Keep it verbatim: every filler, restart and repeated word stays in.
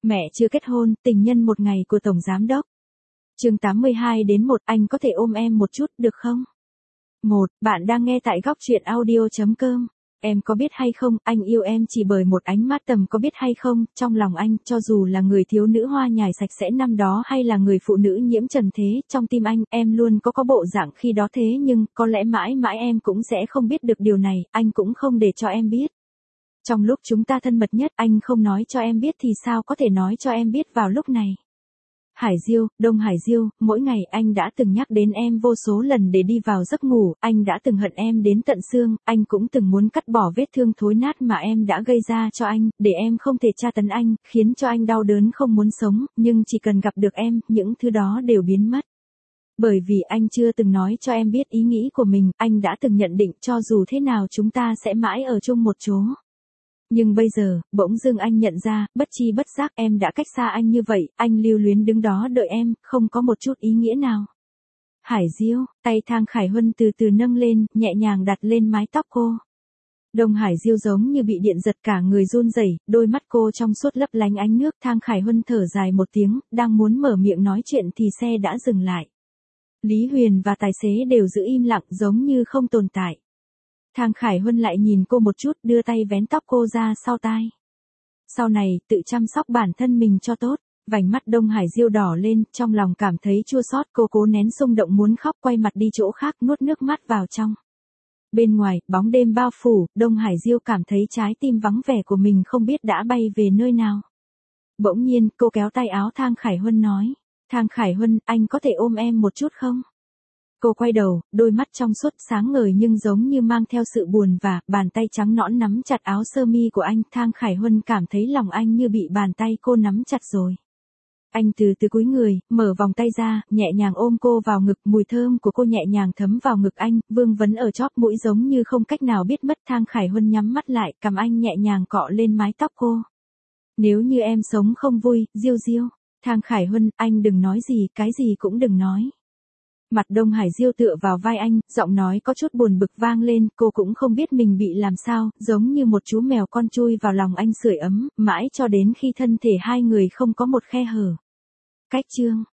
Mẹ chưa kết hôn, tình nhân một ngày của Tổng Giám Đốc. Chương tám mươi hai đến một, anh có thể ôm em một chút, được không? một. Bạn đang nghe tại góc truyện audio chấm com. Em có biết hay không, anh yêu em chỉ bởi một ánh mắt tầm có biết hay không, trong lòng anh, cho dù là người thiếu nữ hoa nhài sạch sẽ năm đó hay là người phụ nữ nhiễm trần thế, trong tim anh, em luôn có có bộ dạng khi đó thế nhưng, có lẽ mãi mãi em cũng sẽ không biết được điều này, anh cũng không để cho em biết. Trong lúc chúng ta thân mật nhất, anh không nói cho em biết thì sao có thể nói cho em biết vào lúc này. Hải Diêu, Đông Hải Diêu, mỗi ngày anh đã từng nhắc đến em vô số lần để đi vào giấc ngủ, anh đã từng hận em đến tận xương, anh cũng từng muốn cắt bỏ vết thương thối nát mà em đã gây ra cho anh, để em không thể tra tấn anh, khiến cho anh đau đớn không muốn sống, nhưng chỉ cần gặp được em, những thứ đó đều biến mất. Bởi vì anh chưa từng nói cho em biết ý nghĩ của mình, anh đã từng nhận định cho dù thế nào chúng ta sẽ mãi ở chung một chỗ. Nhưng bây giờ, bỗng dưng anh nhận ra, bất chi bất giác em đã cách xa anh như vậy, anh lưu luyến đứng đó đợi em, không có một chút ý nghĩa nào. Hải Diêu, tay Thang Khải Huân từ từ nâng lên, nhẹ nhàng đặt lên mái tóc cô. Đông Hải Diêu giống như bị điện giật cả người run rẩy, đôi mắt cô trong suốt lấp lánh ánh nước. Thang Khải Huân thở dài một tiếng, đang muốn mở miệng nói chuyện thì xe đã dừng lại. Lý Huyền và tài xế đều giữ im lặng giống như không tồn tại. Thang Khải Huân lại nhìn cô một chút, đưa tay vén tóc cô ra sau tai. Sau này, tự chăm sóc bản thân mình cho tốt. Vành mắt Đông Hải Diêu đỏ lên, trong lòng cảm thấy chua xót, cô cố nén xung động muốn khóc, quay mặt đi chỗ khác, nuốt nước mắt vào trong. Bên ngoài, bóng đêm bao phủ, Đông Hải Diêu cảm thấy trái tim vắng vẻ của mình không biết đã bay về nơi nào. Bỗng nhiên, cô kéo tay áo Thang Khải Huân nói. Thang Khải Huân, anh có thể ôm em một chút không? Cô quay đầu, đôi mắt trong suốt sáng ngời nhưng giống như mang theo sự buồn vả, bàn tay trắng nõn nắm chặt áo sơ mi của anh. Thang Khải Huân cảm thấy lòng anh như bị bàn tay cô nắm chặt rồi. Anh từ từ cúi người, mở vòng tay ra, nhẹ nhàng ôm cô vào ngực, mùi thơm của cô nhẹ nhàng thấm vào ngực anh, vương vấn ở chóp mũi giống như không cách nào biết mất. Thang Khải Huân nhắm mắt lại, cầm anh nhẹ nhàng cọ lên mái tóc cô. Nếu như em sống không vui, Diêu Diêu. Thang Khải Huân, anh đừng nói gì, cái gì cũng đừng nói. Mặt Đông Hải Diêu tựa vào vai anh, giọng nói có chút buồn bực vang lên, cô cũng không biết mình bị làm sao, giống như một chú mèo con chui vào lòng anh sưởi ấm, mãi cho đến khi thân thể hai người không có một khe hở. Cách chương